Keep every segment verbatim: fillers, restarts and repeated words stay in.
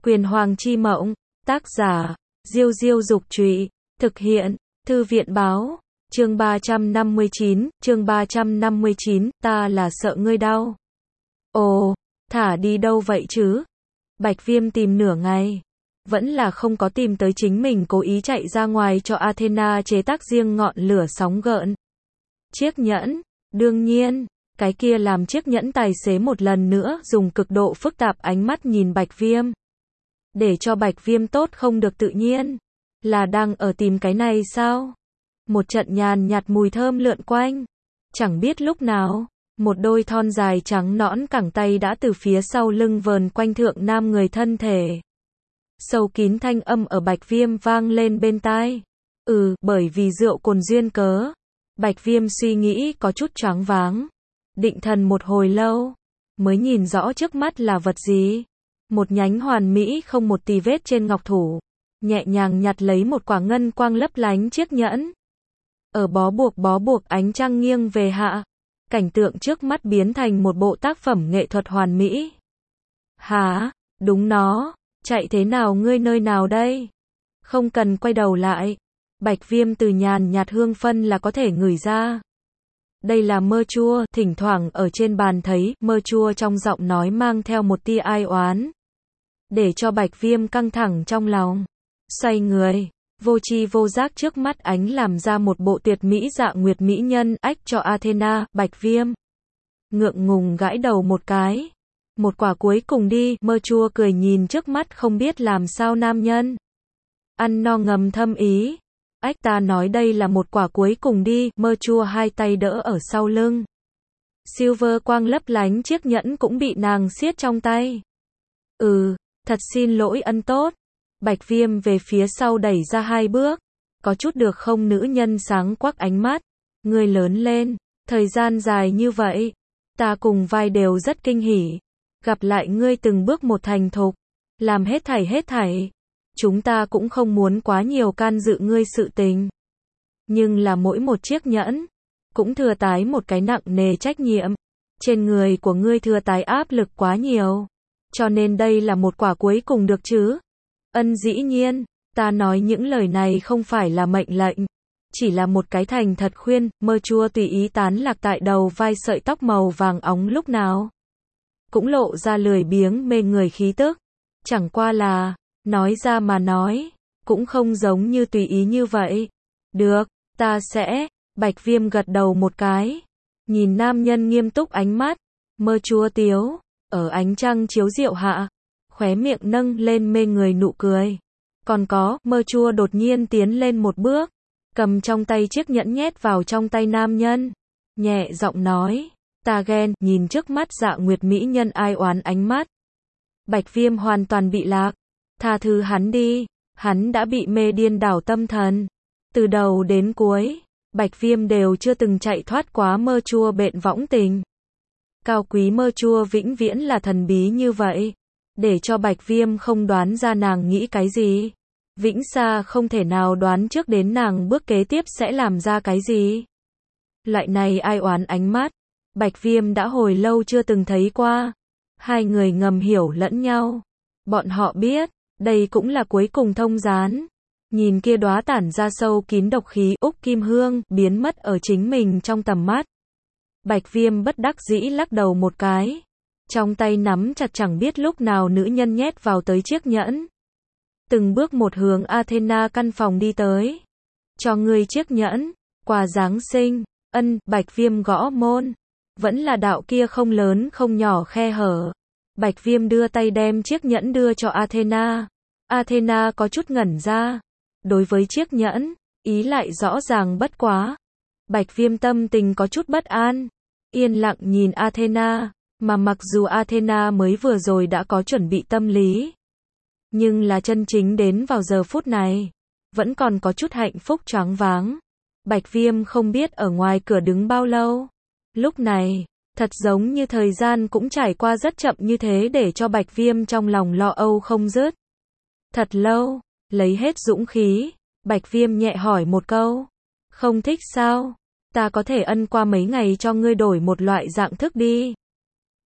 Quyền Hoàng chi mộng, tác giả, Diêu Diêu Dục Trụy, thực hiện, Thư viện Báo, chương ba trăm năm mươi chín, chương ba trăm năm mươi chín, ta là sợ ngươi đau. Ồ, thả đi đâu vậy chứ? Bạch Viêm tìm nửa ngày, vẫn là không có tìm tới, chính mình cố ý chạy ra ngoài cho Athena chế tác riêng ngọn lửa sóng gợn. Chiếc nhẫn, đương nhiên, cái kia làm chiếc nhẫn tài xế một lần nữa dùng cực độ phức tạp ánh mắt nhìn Bạch Viêm. Để cho Bạch Viêm tốt không được tự nhiên. Là đang ở tìm cái này sao? Một trận nhàn nhạt mùi thơm lượn quanh. Chẳng biết lúc nào, một đôi thon dài trắng nõn cẳng tay đã từ phía sau lưng vờn quanh thượng nam người thân thể. Sâu kín thanh âm ở Bạch Viêm vang lên bên tai. Ừ, bởi vì rượu cồn duyên cớ. Bạch Viêm suy nghĩ có chút choáng váng. Định thần một hồi lâu, mới nhìn rõ trước mắt là vật gì. Một nhánh hoàn mỹ không một tì vết trên ngọc thủ. Nhẹ nhàng nhặt lấy một quả ngân quang lấp lánh chiếc nhẫn. Ở bó buộc bó buộc ánh trăng nghiêng về hạ. Cảnh tượng trước mắt biến thành một bộ tác phẩm nghệ thuật hoàn mỹ. Hả? Đúng nó. Chạy thế nào ngươi nơi nào đây? Không cần quay đầu lại. Bạch Viêm từ nhàn nhạt hương phân là có thể ngửi ra. Đây là mơ chua, thỉnh thoảng ở trên bàn thấy mơ chua trong giọng nói mang theo một tia ai oán. Để cho Bạch Viêm căng thẳng trong lòng. Xoay người, vô tri vô giác trước mắt ánh làm ra một bộ tuyệt mỹ dạ nguyệt mỹ nhân ách cho Athena. Bạch Viêm ngượng ngùng gãi đầu một cái. Một quả cuối cùng đi, mơ chua cười nhìn trước mắt không biết làm sao nam nhân. Ăn no ngầm thâm ý. Ách ta nói đây là một quả cuối cùng đi, mơ chua hai tay đỡ ở sau lưng. Silver quang lấp lánh chiếc nhẫn cũng bị nàng siết trong tay. Ừ, thật xin lỗi ân tốt. Bạch Viêm về phía sau đẩy ra hai bước. Có chút được không nữ nhân sáng quắc ánh mắt. Ngươi lớn lên, thời gian dài như vậy. Ta cùng vai đều rất kinh hỉ. Gặp lại ngươi từng bước một thành thục. Làm hết thảy hết thảy. Chúng ta cũng không muốn quá nhiều can dự ngươi sự tình. Nhưng là mỗi một chiếc nhẫn, cũng thừa tái một cái nặng nề trách nhiệm. Trên người của ngươi thừa tái áp lực quá nhiều. Cho nên đây là một quả cuối cùng được chứ? Ân dĩ nhiên, ta nói những lời này không phải là mệnh lệnh. Chỉ là một cái thành thật khuyên, mơ chua tùy ý tán lạc tại đầu vai sợi tóc màu vàng óng lúc nào. Cũng lộ ra lười biếng mê người khí tức. Chẳng qua là, nói ra mà nói, cũng không giống như tùy ý như vậy. Được, ta sẽ, Bạch Viêm gật đầu một cái. Nhìn nam nhân nghiêm túc ánh mắt, mơ chua tiếu, ở ánh trăng chiếu diệu hạ, khóe miệng nâng lên mê người nụ cười. Còn có, mơ chua đột nhiên tiến lên một bước, cầm trong tay chiếc nhẫn nhét vào trong tay nam nhân. Nhẹ giọng nói, ta ghen, nhìn trước mắt dạ nguyệt mỹ nhân ai oán ánh mắt. Bạch Viêm hoàn toàn bị lạc. Tha thứ hắn đi, hắn đã bị mê điên đảo tâm thần. Từ đầu đến cuối, Bạch Viêm đều chưa từng chạy thoát quá mơ chua bện võng tình. Cao quý mơ chua vĩnh viễn là thần bí như vậy. Để cho Bạch Viêm không đoán ra nàng nghĩ cái gì. Vĩnh xa không thể nào đoán trước đến nàng bước kế tiếp sẽ làm ra cái gì. Loại này ai oán ánh mắt, Bạch Viêm đã hồi lâu chưa từng thấy qua. Hai người ngầm hiểu lẫn nhau. Bọn họ biết, đây cũng là cuối cùng thông gián. Nhìn kia đóa tản ra sâu kín độc khí úc kim hương, biến mất ở chính mình trong tầm mắt. Bạch Viêm bất đắc dĩ lắc đầu một cái. Trong tay nắm chặt chẳng biết lúc nào nữ nhân nhét vào tới chiếc nhẫn. Từng bước một hướng Athena căn phòng đi tới. Cho ngươi chiếc nhẫn, quà Giáng sinh. Ân, Bạch Viêm gõ môn. Vẫn là đạo kia không lớn không nhỏ khe hở. Bạch Viêm đưa tay đem chiếc nhẫn đưa cho Athena. Athena có chút ngẩn ra. Đối với chiếc nhẫn, ý lại rõ ràng bất quá. Bạch Viêm tâm tình có chút bất an. Yên lặng nhìn Athena. Mà mặc dù Athena mới vừa rồi đã có chuẩn bị tâm lý. Nhưng là chân chính đến vào giờ phút này. Vẫn còn có chút hạnh phúc choáng váng. Bạch Viêm không biết ở ngoài cửa đứng bao lâu. Lúc này, thật giống như thời gian cũng trải qua rất chậm như thế để cho Bạch Viêm trong lòng lo âu không dứt. Thật lâu, lấy hết dũng khí, Bạch Viêm nhẹ hỏi một câu. Không thích sao? Ta có thể ân qua mấy ngày cho ngươi đổi một loại dạng thức đi.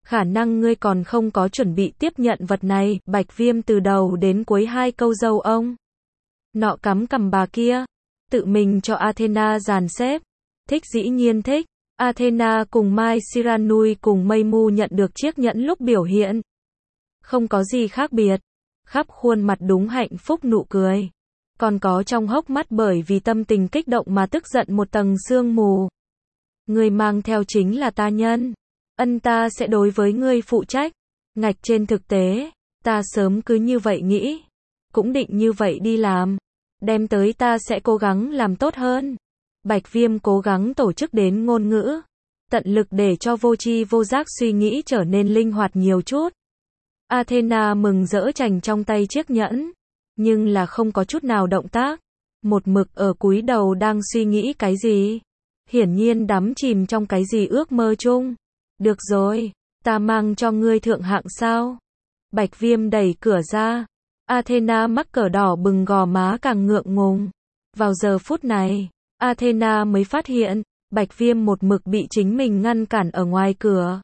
Khả năng ngươi còn không có chuẩn bị tiếp nhận vật này, Bạch Viêm từ đầu đến cuối hai câu dâu ông. Nọ cắm cằm bà kia, tự mình cho Athena dàn xếp. Thích dĩ nhiên thích. Athena cùng Mai Siranui cùng Mây Mu nhận được chiếc nhẫn lúc biểu hiện. Không có gì khác biệt. Khắp khuôn mặt đúng hạnh phúc nụ cười. Còn có trong hốc mắt bởi vì tâm tình kích động mà tức giận một tầng sương mù. Người mang theo chính là ta nhân. Ân ta sẽ đối với ngươi phụ trách. Ngạch trên thực tế, ta sớm cứ như vậy nghĩ. Cũng định như vậy đi làm. Đem tới ta sẽ cố gắng làm tốt hơn. Bạch Viêm cố gắng tổ chức đến ngôn ngữ. Tận lực để cho vô tri vô giác suy nghĩ trở nên linh hoạt nhiều chút. Athena mừng rỡ chành trong tay chiếc nhẫn. Nhưng là không có chút nào động tác. Một mực ở cúi đầu đang suy nghĩ cái gì. Hiển nhiên đắm chìm trong cái gì ước mơ chung. Được rồi, ta mang cho ngươi thượng hạng sao. Bạch Viêm đẩy cửa ra. Athena mắc cỡ đỏ bừng gò má càng ngượng ngùng. Vào giờ phút này, Athena mới phát hiện, Bạch Viêm một mực bị chính mình ngăn cản ở ngoài cửa.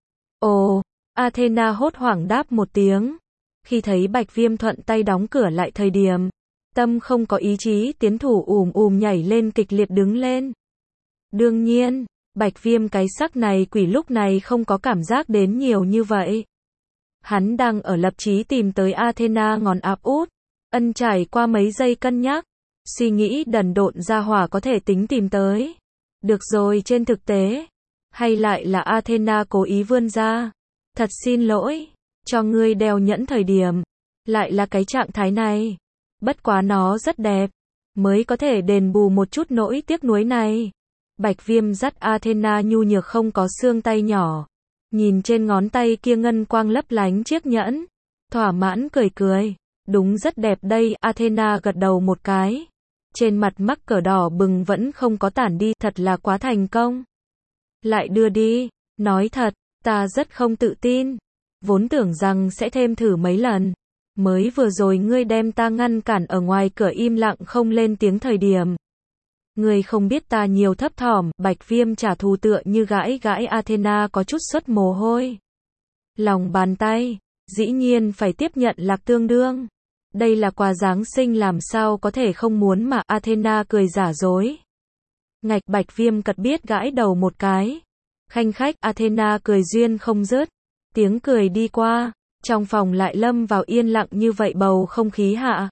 Ồ, Athena hốt hoảng đáp một tiếng. Khi thấy Bạch Viêm thuận tay đóng cửa lại thời điểm, tâm không có ý chí tiến thủ ùm ùm nhảy lên kịch liệt đứng lên. Đương nhiên, Bạch Viêm cái sắc này quỷ lúc này không có cảm giác đến nhiều như vậy. Hắn đang ở lập chí tìm tới Athena ngón áp út. Ân trải qua mấy giây cân nhắc. Suy nghĩ đần độn ra hỏa có thể tính tìm tới. Được rồi trên thực tế. Hay lại là Athena cố ý vươn ra. Thật xin lỗi. Cho ngươi đeo nhẫn thời điểm. Lại là cái trạng thái này. Bất quá nó rất đẹp. Mới có thể đền bù một chút nỗi tiếc nuối này. Bạch Viêm dắt Athena nhu nhược không có xương tay nhỏ. Nhìn trên ngón tay kia ngân quang lấp lánh chiếc nhẫn. Thỏa mãn cười cười. Đúng rất đẹp đây. Athena gật đầu một cái. Trên mặt mắc cỡ đỏ bừng vẫn không có tản đi. Thật là quá thành công. Lại đưa đi. Nói thật, ta rất không tự tin. Vốn tưởng rằng sẽ thêm thử mấy lần. Mới vừa rồi ngươi đem ta ngăn cản ở ngoài cửa im lặng không lên tiếng thời điểm. Ngươi không biết ta nhiều thấp thỏm. Bạch Viêm trả thù tựa như gãi gãi Athena có chút xuất mồ hôi. Lòng bàn tay, dĩ nhiên phải tiếp nhận lạc tương đương. Đây là quà Giáng sinh làm sao có thể không muốn mà. Athena cười giả dối. Ngạch Bạch Viêm cật biết gãi đầu một cái. Khanh khách. Athena cười duyên không dứt. Tiếng cười đi qua. Trong phòng lại lâm vào yên lặng như vậy bầu không khí hạ.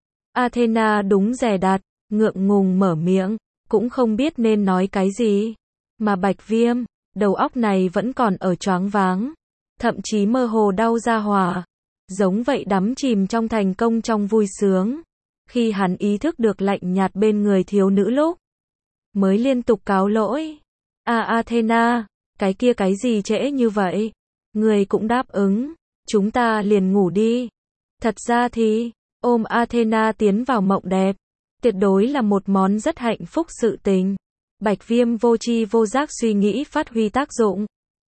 Athena đúng dè đặt. Ngượng ngùng mở miệng. Cũng không biết nên nói cái gì. Mà Bạch Viêm, đầu óc này vẫn còn ở choáng váng. Thậm chí mơ hồ đau ra hỏa. Giống vậy đắm chìm trong thành công trong vui sướng. Khi hắn ý thức được lạnh nhạt bên người thiếu nữ lúc. Mới liên tục cáo lỗi. À Athena, cái kia cái gì trễ như vậy? Người cũng đáp ứng. Chúng ta liền ngủ đi. Thật ra thì, ôm Athena tiến vào mộng đẹp. Tuyệt đối là một món rất hạnh phúc sự tình. Bạch Viêm vô tri vô giác suy nghĩ phát huy tác dụng.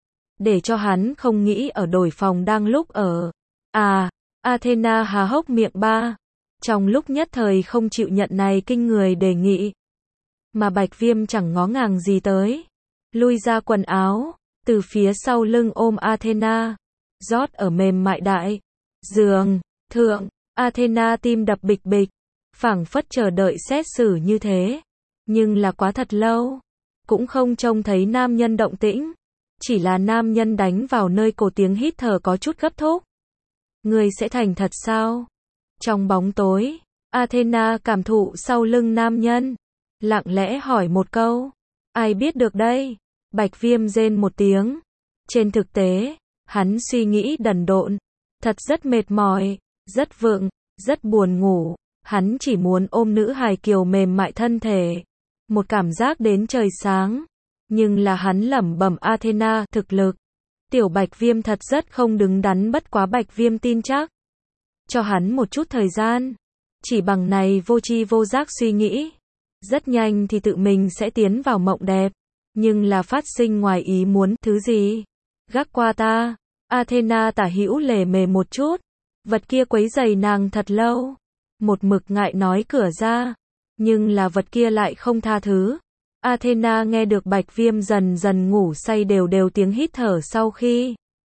Để cho hắn không nghĩ ở đổi phòng đang lúc ở. À, Athena há hốc miệng ba. Trong lúc nhất thời không chịu nhận này kinh người đề nghị. Mà Bạch Viêm chẳng ngó ngàng gì tới. Lui ra quần áo, từ phía sau lưng ôm Athena. Rót ở mềm mại đại. Giường, thượng, Athena tim đập bịch bịch. Phảng phất chờ đợi xét xử như thế. Nhưng là quá thật lâu. Cũng không trông thấy nam nhân động tĩnh. Chỉ là nam nhân đánh vào nơi cổ tiếng hít thở có chút gấp thúc. Người sẽ thành thật sao? Trong bóng tối, Athena cảm thụ sau lưng nam nhân. Lặng lẽ hỏi một câu. Ai biết được đây? Bạch Viêm rên một tiếng. Trên thực tế, hắn suy nghĩ đần độn. Thật rất mệt mỏi, rất vượng, rất buồn ngủ. Hắn chỉ muốn ôm nữ hài kiều mềm mại thân thể. Một cảm giác đến trời sáng. Nhưng là hắn lẩm bẩm Athena thực lực. Tiểu Bạch Viêm thật rất không đứng đắn bất quá Bạch Viêm tin chắc. Cho hắn một chút thời gian. Chỉ bằng này vô tri vô giác suy nghĩ. Rất nhanh thì tự mình sẽ tiến vào mộng đẹp. Nhưng là phát sinh ngoài ý muốn. Thứ gì? Gác qua ta. Athena tả hữu lề mề một chút. Vật kia quấy rầy nàng thật lâu. Một mực ngại nói cửa ra. Nhưng là vật kia lại không tha thứ. Athena nghe được Bạch Viêm dần dần ngủ say đều đều tiếng hít thở sau khi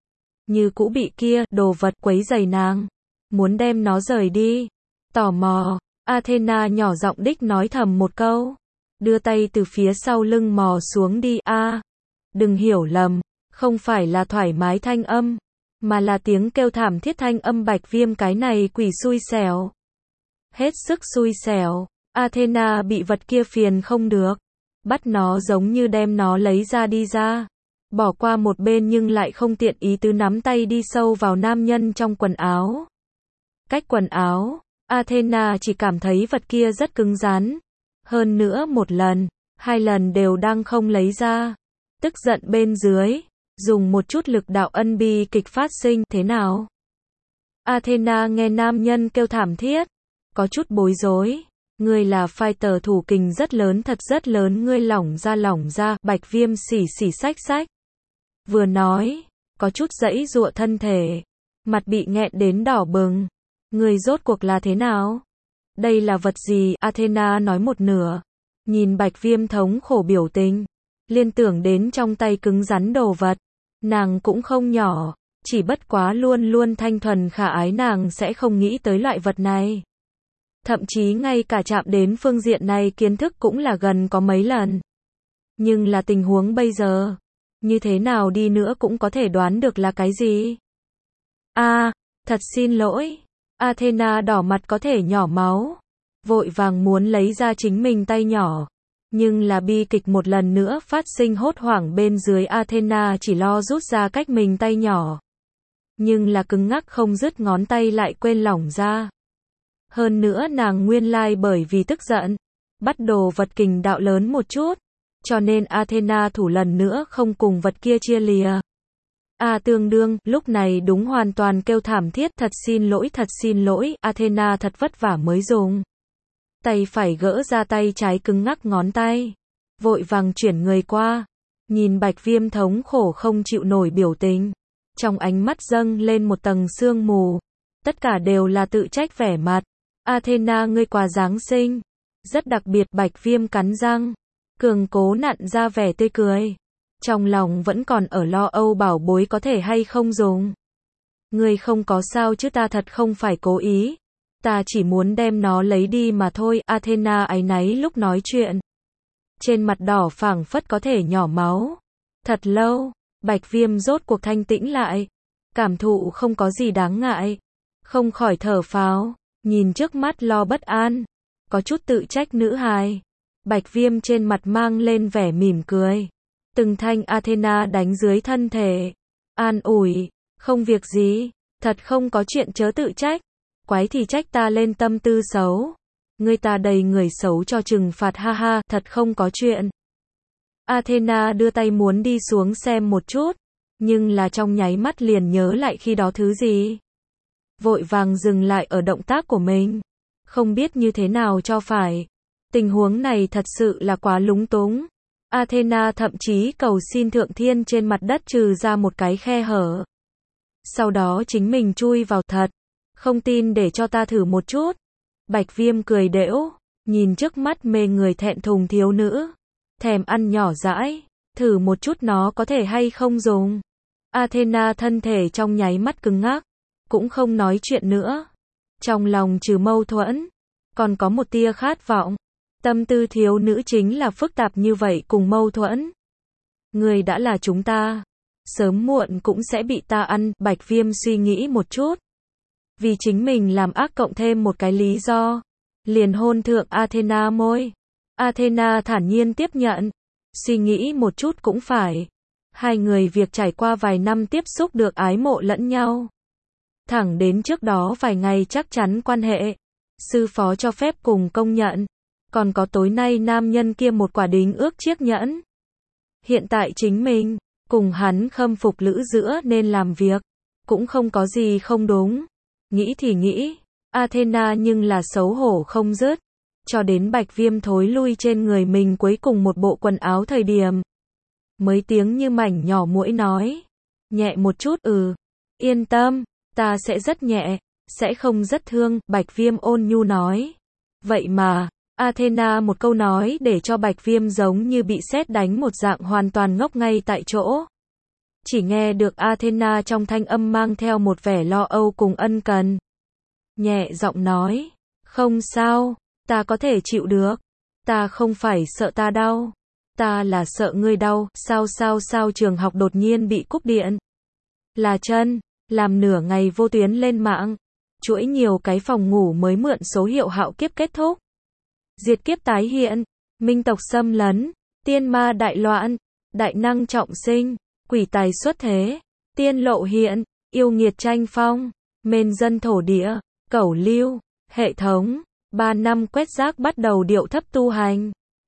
như cũ bị kia đồ vật quấy rầy nàng, muốn đem nó rời đi. Tò mò, Athena nhỏ giọng đích nói thầm một câu, đưa tay từ phía sau lưng mò xuống đi. A, à, đừng hiểu lầm, không phải là thoải mái thanh âm, mà là tiếng kêu thảm thiết thanh âm. Bạch Viêm cái này quỷ xui xẻo, hết sức xui xẻo. Athena bị vật kia phiền không được, bắt nó giống như đem nó lấy ra đi ra, bỏ qua một bên nhưng lại không tiện ý tứ nắm tay đi sâu vào nam nhân trong quần áo. Cách quần áo, Athena chỉ cảm thấy vật kia rất cứng rắn, hơn nữa một lần, hai lần đều đang không lấy ra. Tức giận bên dưới, dùng một chút lực đạo ân bi kịch phát sinh. Thế nào? Athena nghe nam nhân kêu thảm thiết, có chút bối rối. Ngươi là fighter thủ kình rất lớn, thật rất lớn, ngươi lỏng ra lỏng ra. Bạch Viêm xỉ xỉ xách xách, vừa nói, có chút giãy giụa thân thể, mặt bị nghẹn đến đỏ bừng. Ngươi rốt cuộc là thế nào? Đây là vật gì? Athena nói một nửa, nhìn Bạch Viêm thống khổ biểu tình, liên tưởng đến trong tay cứng rắn đồ vật. Nàng cũng không nhỏ, chỉ bất quá luôn luôn thanh thuần khả ái, nàng sẽ không nghĩ tới loại vật này. Thậm chí ngay cả chạm đến phương diện này kiến thức cũng là gần có mấy lần. Nhưng là tình huống bây giờ, như thế nào đi nữa cũng có thể đoán được là cái gì. A, à, thật xin lỗi. Athena đỏ mặt có thể nhỏ máu, vội vàng muốn lấy ra chính mình tay nhỏ. Nhưng là bi kịch một lần nữa phát sinh, hốt hoảng bên dưới. Athena chỉ lo rút ra cách mình tay nhỏ, nhưng là cứng ngắc không dứt, ngón tay lại quên lỏng ra. Hơn nữa nàng nguyên lai like bởi vì tức giận, bắt đồ vật kình đạo lớn một chút, cho nên Athena thủ lần nữa không cùng vật kia chia lìa. A à, tương đương, lúc này đúng hoàn toàn kêu thảm thiết, thật xin lỗi, thật xin lỗi. Athena thật vất vả mới dùng tay phải gỡ ra tay trái cứng ngắc ngón tay, vội vàng chuyển người qua, nhìn Bạch Viêm thống khổ không chịu nổi biểu tình, trong ánh mắt dâng lên một tầng sương mù, tất cả đều là tự trách vẻ mặt. Athena, ngươi quà Giáng sinh rất đặc biệt. Bạch Viêm cắn răng, cường cố nặn ra vẻ tươi cười, trong lòng vẫn còn ở lo âu bảo bối có thể hay không dùng. Ngươi không có sao chứ? Ta thật không phải cố ý, ta chỉ muốn đem nó lấy đi mà thôi. Athena áy náy lúc nói chuyện, trên mặt đỏ phảng phất có thể nhỏ máu. Thật lâu, Bạch Viêm rốt cuộc thanh tĩnh lại, cảm thụ không có gì đáng ngại, không khỏi thở phào, nhìn trước mắt lo bất an, có chút tự trách nữ hài. Bạch Viêm trên mặt mang lên vẻ mỉm cười, từng thanh Athena đánh dưới thân thể, an ủi, không việc gì, thật không có chuyện, chớ tự trách. Quái thì trách ta lên tâm tư xấu, ngươi ta đầy người xấu cho trừng phạt, ha ha, thật không có chuyện. Athena đưa tay muốn đi xuống xem một chút, nhưng là trong nháy mắt liền nhớ lại khi đó thứ gì, vội vàng dừng lại ở động tác của mình, không biết như thế nào cho phải. Tình huống này thật sự là quá lúng túng. Athena thậm chí cầu xin Thượng Thiên trên mặt đất trừ ra một cái khe hở, sau đó chính mình chui vào. Thật, không tin để cho ta thử một chút. Bạch Viêm cười đễu, nhìn trước mắt mê người thẹn thùng thiếu nữ, thèm ăn nhỏ dãi, thử một chút nó có thể hay không dùng. Athena thân thể trong nháy mắt cứng ngắc, cũng không nói chuyện nữa. Trong lòng trừ mâu thuẫn, còn có một tia khát vọng. Tâm tư thiếu nữ chính là phức tạp như vậy, cùng mâu thuẫn. Người đã là chúng ta, sớm muộn cũng sẽ bị ta ăn. Bạch Viêm suy nghĩ một chút, vì chính mình làm ác cộng thêm một cái lý do, liền hôn thượng Athena môi. Athena thản nhiên tiếp nhận, suy nghĩ một chút cũng phải. Hai người việc trải qua vài năm tiếp xúc được ái mộ lẫn nhau. Thẳng đến trước đó vài ngày chắc chắn quan hệ, sư phó cho phép cùng công nhận. Còn có tối nay nam nhân kia một quả đính ước chiếc nhẫn. Hiện tại chính mình, cùng hắn khâm phục lữ giữa nên làm việc, cũng không có gì không đúng. Nghĩ thì nghĩ, Athena nhưng là xấu hổ không dứt, cho đến Bạch Viêm thối lui trên người mình cuối cùng một bộ quần áo thời điểm, mới tiếng như mảnh nhỏ mũi nói, nhẹ một chút. Ừ, yên tâm, ta sẽ rất nhẹ, sẽ không rất thương. Bạch Viêm ôn nhu nói. Vậy mà, Athena một câu nói để cho Bạch Viêm giống như bị sét đánh một dạng, hoàn toàn ngốc ngay tại chỗ. Chỉ nghe được Athena trong thanh âm mang theo một vẻ lo âu cùng ân cần. Nhẹ giọng nói, không sao, ta có thể chịu được. Ta không phải sợ ta đau. Ta là sợ ngươi đau. Sao sao sao trường học đột nhiên bị cúp điện. Là chân, làm nửa ngày vô tuyến lên mạng. Chuỗi nhiều cái phòng ngủ mới mượn số hiệu hạo kiếp kết thúc. Diệt kiếp tái hiện, minh tộc xâm lấn, tiên ma đại loạn, đại năng trọng sinh, quỷ tài xuất thế, tiên lộ hiện, yêu nghiệt tranh phong, mên dân thổ địa, cẩu lưu, hệ thống, ba năm quét rác bắt đầu điệu thấp tu hành.